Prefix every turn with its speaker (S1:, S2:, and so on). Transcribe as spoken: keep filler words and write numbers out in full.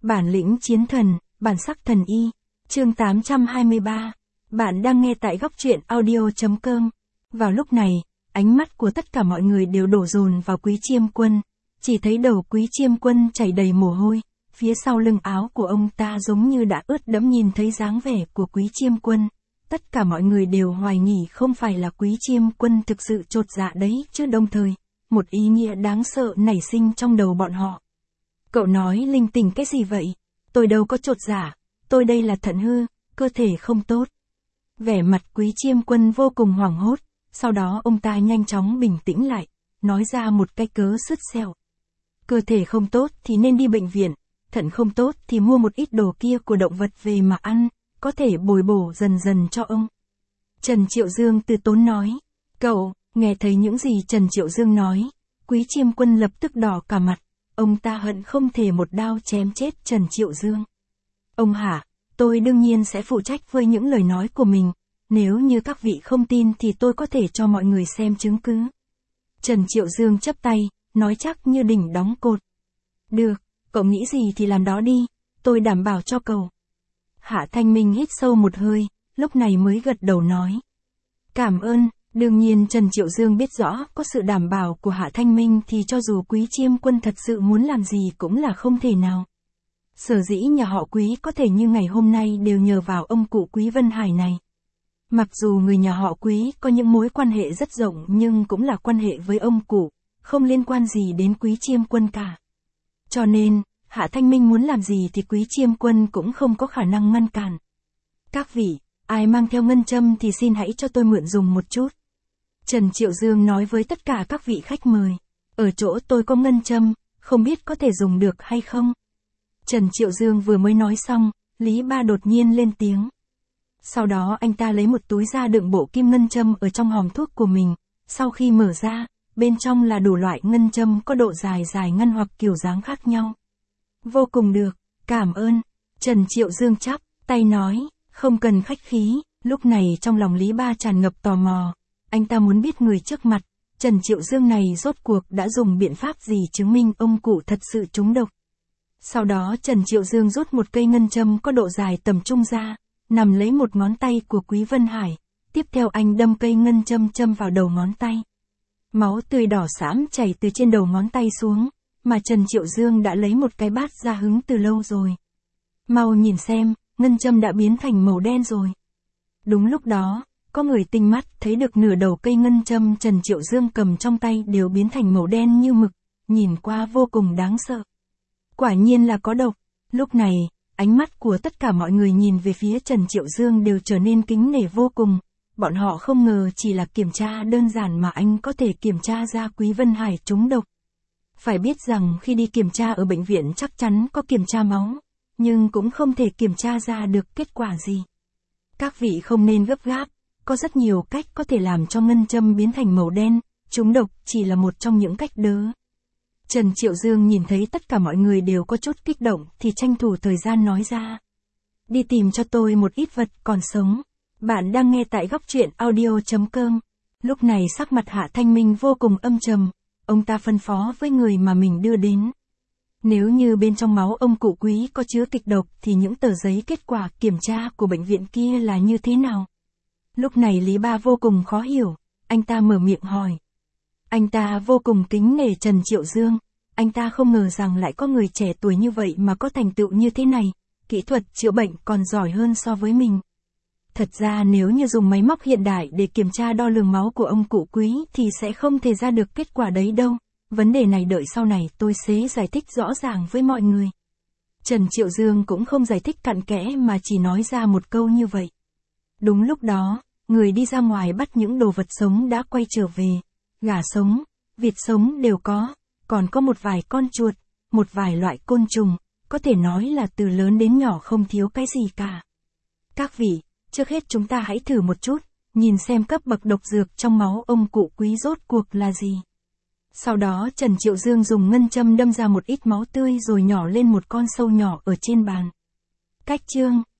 S1: Bản lĩnh chiến thần, bản sắc thần y. Chương tám trăm hai mươi ba. Bạn đang nghe tại góc truyện audio chấm com. Vào lúc này, ánh mắt của tất cả mọi người đều đổ dồn vào Quý Chiêm Quân. Chỉ thấy đầu Quý Chiêm Quân chảy đầy mồ hôi, phía sau lưng áo của ông ta giống như đã ướt đẫm. Nhìn thấy dáng vẻ của Quý Chiêm Quân, tất cả mọi người đều hoài nghi không phải là Quý Chiêm Quân thực sự chột dạ đấy chứ. Đồng thời, một ý nghĩa đáng sợ nảy sinh trong đầu bọn họ. Cậu nói linh tinh cái gì vậy? Tôi đâu có chột dạ, tôi đây là thận hư, cơ thể không tốt. Vẻ mặt Quý Chiêm Quân vô cùng hoảng hốt, sau đó ông ta nhanh chóng bình tĩnh lại, nói ra một cái cớ sứt sẹo. Cơ thể không tốt thì nên đi bệnh viện, thận không tốt thì mua một ít đồ kia của động vật về mà ăn, có thể bồi bổ dần dần cho ông. Trần Triệu Dương từ tốn nói. Cậu, nghe thấy những gì Trần Triệu Dương nói, Quý Chiêm Quân lập tức đỏ cả mặt, ông ta hận không thể một đao chém chết Trần Triệu Dương. Ông hả, tôi đương nhiên sẽ phụ trách với những lời nói của mình, nếu như các vị không tin thì tôi có thể cho mọi người xem chứng cứ. Trần Triệu Dương chắp tay, nói chắc như đỉnh đóng cột. Được, cậu nghĩ gì thì làm đó đi, tôi đảm bảo cho cậu. Hạ Thanh Minh hít sâu một hơi, lúc này mới gật đầu nói. Cảm ơn. Đương nhiên Trần Triệu Dương biết rõ có sự đảm bảo của Hạ Thanh Minh thì cho dù Quý Chiêm Quân thật sự muốn làm gì cũng là không thể nào. Sở dĩ nhà họ Quý có thể như ngày hôm nay đều nhờ vào ông cụ Quý Vân Hải này. Mặc dù người nhà họ Quý có những mối quan hệ rất rộng nhưng cũng là quan hệ với ông cụ, không liên quan gì đến Quý Chiêm Quân cả. Cho nên, Hạ Thanh Minh muốn làm gì thì Quý Chiêm Quân cũng không có khả năng ngăn cản. Các vị, ai mang theo ngân châm thì xin hãy cho tôi mượn dùng một chút. Trần Triệu Dương nói với tất cả các vị khách mời. Ở chỗ tôi có ngân châm, không biết có thể dùng được hay không? Trần Triệu Dương vừa mới nói xong, Lý Ba đột nhiên lên tiếng. Sau đó anh ta lấy một túi ra đựng bộ kim ngân châm ở trong hòm thuốc của mình. Sau khi mở ra, bên trong là đủ loại ngân châm có độ dài dài ngăn hoặc kiểu dáng khác nhau. Vô cùng được, cảm ơn. Trần Triệu Dương chắp tay nói, không cần khách khí. Lúc này trong lòng Lý Ba tràn ngập tò mò. Anh ta muốn biết người trước mặt, Trần Triệu Dương này rốt cuộc đã dùng biện pháp gì chứng minh ông cụ thật sự trúng độc. Sau đó Trần Triệu Dương rút một cây ngân châm có độ dài tầm trung ra, nằm lấy một ngón tay của Quý Vân Hải, tiếp theo anh đâm cây ngân châm châm vào đầu ngón tay. Máu tươi đỏ xám chảy từ trên đầu ngón tay xuống, mà Trần Triệu Dương đã lấy một cái bát ra hứng từ lâu rồi. Mau nhìn xem, ngân châm đã biến thành màu đen rồi. Đúng lúc đó, có người tinh mắt thấy được nửa đầu cây ngân châm Trần Triệu Dương cầm trong tay đều biến thành màu đen như mực, nhìn qua vô cùng đáng sợ. Quả nhiên là có độc. Lúc này, ánh mắt của tất cả mọi người nhìn về phía Trần Triệu Dương đều trở nên kính nể vô cùng. Bọn họ không ngờ chỉ là kiểm tra đơn giản mà anh có thể kiểm tra ra Quý Vân Hải trúng độc. Phải biết rằng khi đi kiểm tra ở bệnh viện chắc chắn có kiểm tra máu, nhưng cũng không thể kiểm tra ra được kết quả gì. Các vị không nên gấp gáp. Có rất nhiều cách có thể làm cho ngân châm biến thành màu đen, trúng độc chỉ là một trong những cách đó. Trần Triệu Dương nhìn thấy tất cả mọi người đều có chút kích động thì tranh thủ thời gian nói ra. Đi tìm cho tôi một ít vật còn sống. Bạn đang nghe tại góc truyện audio chấm com. Lúc này sắc mặt Hạ Thanh Minh vô cùng âm trầm, ông ta phân phó với người mà mình đưa đến. Nếu như bên trong máu ông cụ Quý có chứa kịch độc thì những tờ giấy kết quả kiểm tra của bệnh viện kia là như thế nào? Lúc này Lý Ba vô cùng khó hiểu, anh ta mở miệng hỏi. Anh ta vô cùng kính nể Trần Triệu Dương, anh ta không ngờ rằng lại có người trẻ tuổi như vậy mà có thành tựu như thế này, kỹ thuật chữa bệnh còn giỏi hơn so với mình. Thật ra nếu như dùng máy móc hiện đại để kiểm tra đo lường máu của ông cụ Quý thì sẽ không thể ra được kết quả đấy đâu, vấn đề này đợi sau này tôi sẽ giải thích rõ ràng với mọi người. Trần Triệu Dương cũng không giải thích cặn kẽ mà chỉ nói ra một câu như vậy. Đúng lúc đó, người đi ra ngoài bắt những đồ vật sống đã quay trở về. Gà sống, vịt sống đều có, còn có một vài con chuột, một vài loại côn trùng, có thể nói là từ lớn đến nhỏ không thiếu cái gì cả. Các vị, trước hết chúng ta hãy thử một chút, nhìn xem cấp bậc độc dược trong máu ông cụ Quý rốt cuộc là gì. Sau đó Trần Triệu Dương dùng ngân châm đâm ra một ít máu tươi rồi nhỏ lên một con sâu nhỏ ở trên bàn. Cách chương